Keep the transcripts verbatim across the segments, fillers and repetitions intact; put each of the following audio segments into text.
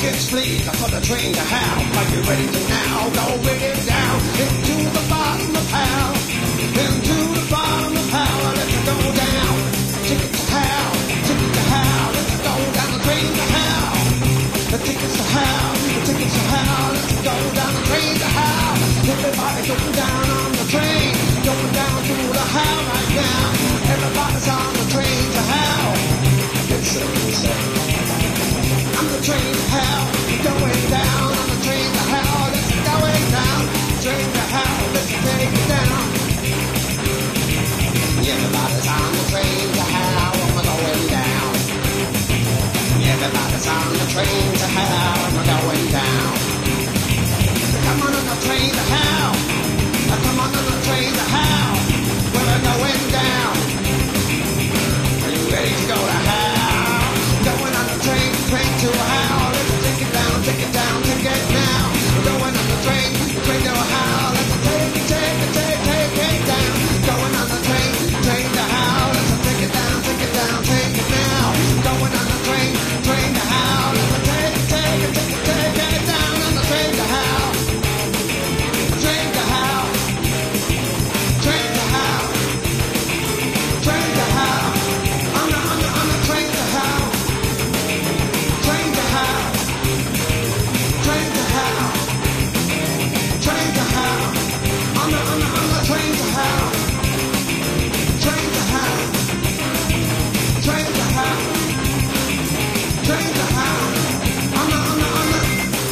tickets, please, for the train to hell. Are you ready to now go with it down into the bottom of hell? Into the bottom of hell, let's go down. Tickets to hell, tickets to hell, let's go down the train to hell. The tickets to hell, the tickets to hell, let's go down the train to hell. Everybody go down on the train, going down to the hell right now. Everybody's on the train to hell. It's a I'm the train to hell, going down on the train to hell. Let's going down, train to hell, let's take it down. Everybody's on the train to hell, we're going down. Everybody's on the train to hell, we're going down. Come on on the train to hell, come on on the train to hell, we're going down. Are you ready to go to hell? Going on the train, train to hell. Let's take it down, take it down, take it now. Going on the train, train to hell. Let's take it, take it, take, take it down. Going on the train, train to hell. Let's take it down, take it down, take it now. Going on the train, train to hell. Let's take it, take it, take it, take it down on the train to hell. Train to hell. Train to hell. Train to hell. On the, on the, on the train to hell. Train to hell. Train to hell. Train to hell. On the, on the, on the train to hell. Train to hell. Train to hell. Train to hell. On the, on the, on the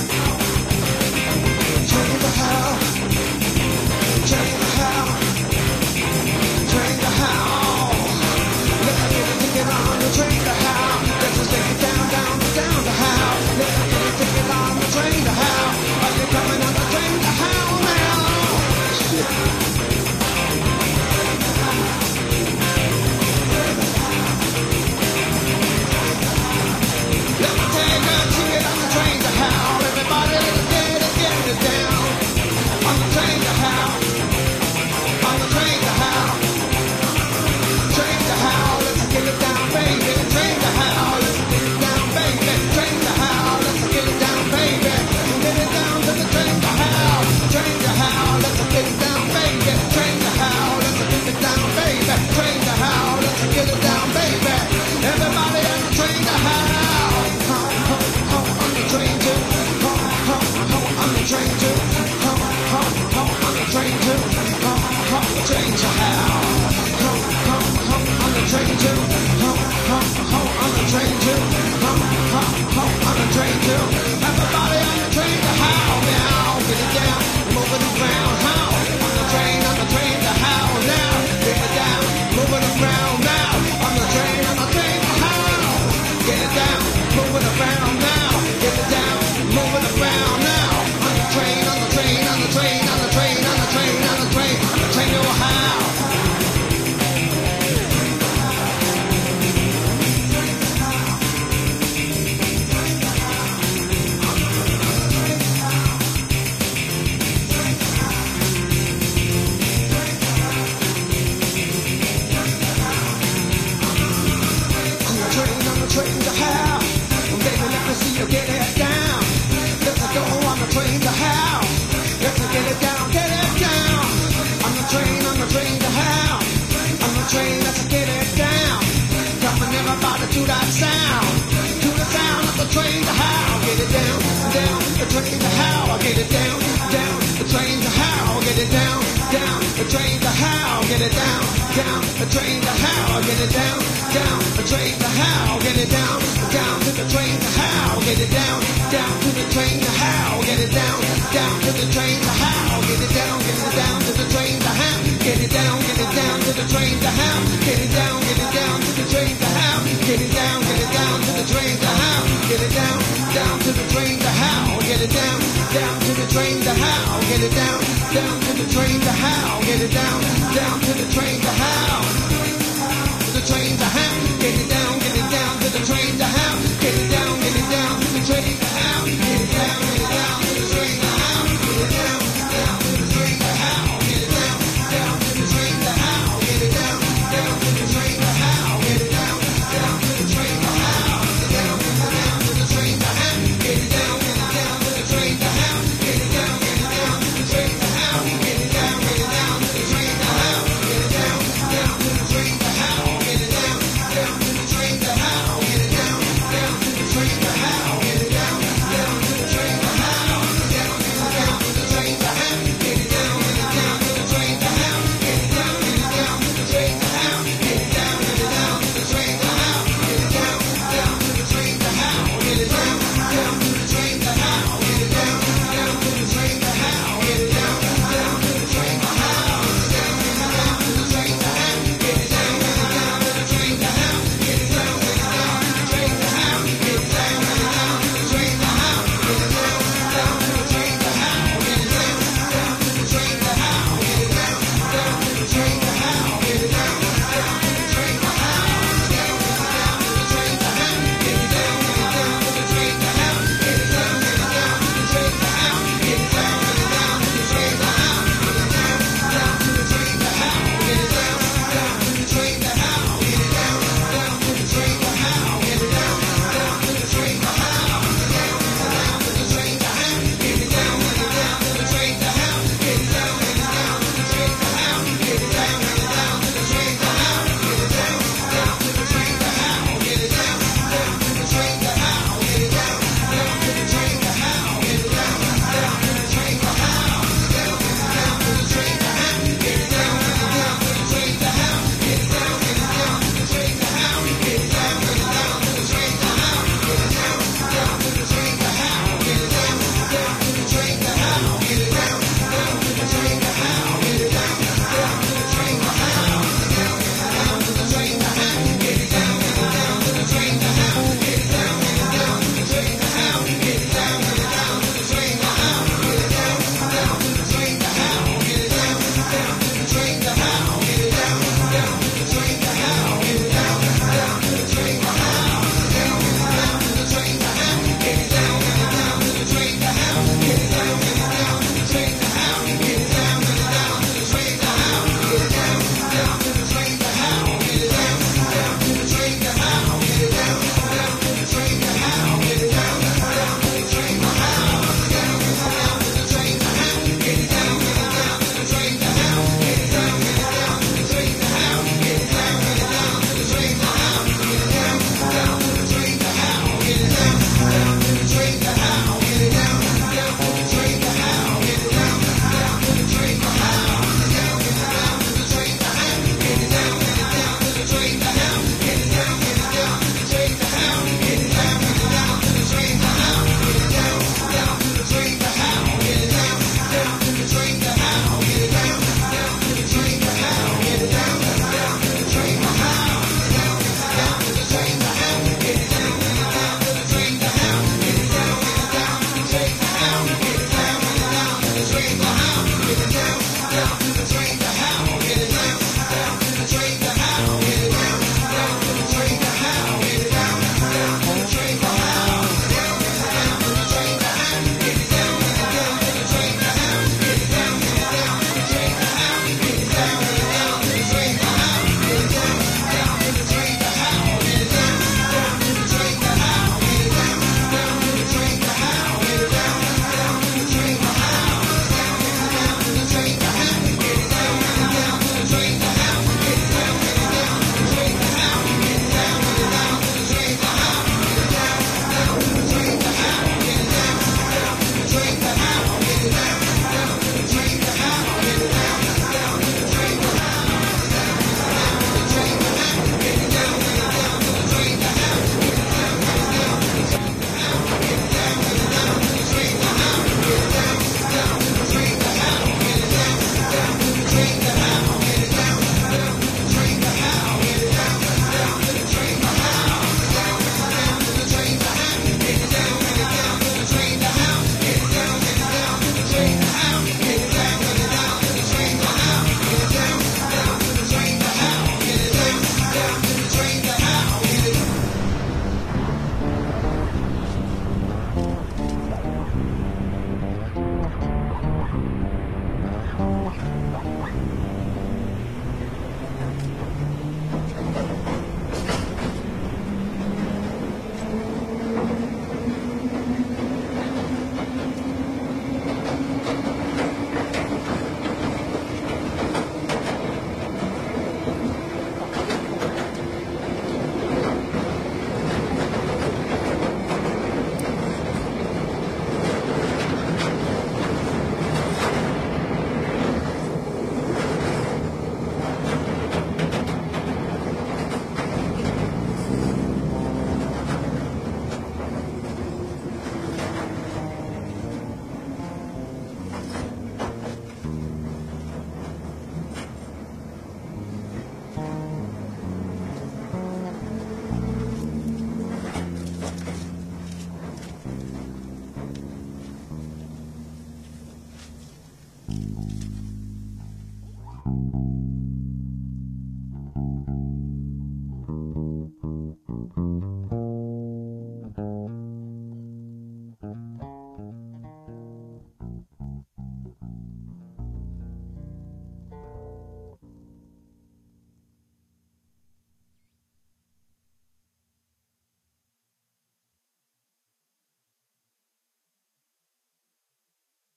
train to hell. Train to hell. Train to hell. Let's get a ticket on the train to hell. Let's just take it down, down, down to hell. Let's get a ticket on the train to hell. Are you coming on the train to hell now? Shit. Let me take a ticket on the train to hell. Everybody, let's get it, get it down. On the train to hell. On the train to hell. Train to hell, let's get it down, baby. Train to hell, let's get it down, baby. Train to hell, let's get it down, baby. Get it down to the train to hell. Train to hell, let's get it down, baby. Train to hell, let's get it down, baby. Train to hell, let's get it down, baby. Everybody on the train to hell. Ho, ho, ho, on the train to. Ho, ho, ho, on the train to. Ho, ho, ho, on the train to. Ho, ho, train to hell. Ho, ho, ho, on the train to. Ho, ho, ho, on the train to. Ho, ho, ho, on the train to. Everybody on the train to hell now. Get it down, move it around. How? On the train, on the train to hell now. Get it down, move it around now. On the train, on the train to hell. Get it down, move it around now. Get it down, move it around now. On the train, on the train, on the train, on the train, on the train, on the train, on the train to hell. Train to hell, baby, let me see you get it down. Let's go on the train to hell. Let's get it down, get it down. On the train, on the train to hell. On the train, let's get it down. Coming everybody to that sound, to the sound of the train to hell. Get it down, down, the train to hell. Get it down, down, the train to hell. Get it down, down, the train to hell. Get it down, down, the train to hell. Get it down, down, the train to hell. Get it down, down to the train to hell. Get it down, down to the train to hell. Get it down, down to the train to hell. Get it down, get it down to the train to hell. Get it down, get it down to the train to hell. Get it down, get it down to the train to hell. Get it down, get it down to the train to hell. Get it down, down to the train to hell. Get it down, down to the train to hell. Get it down,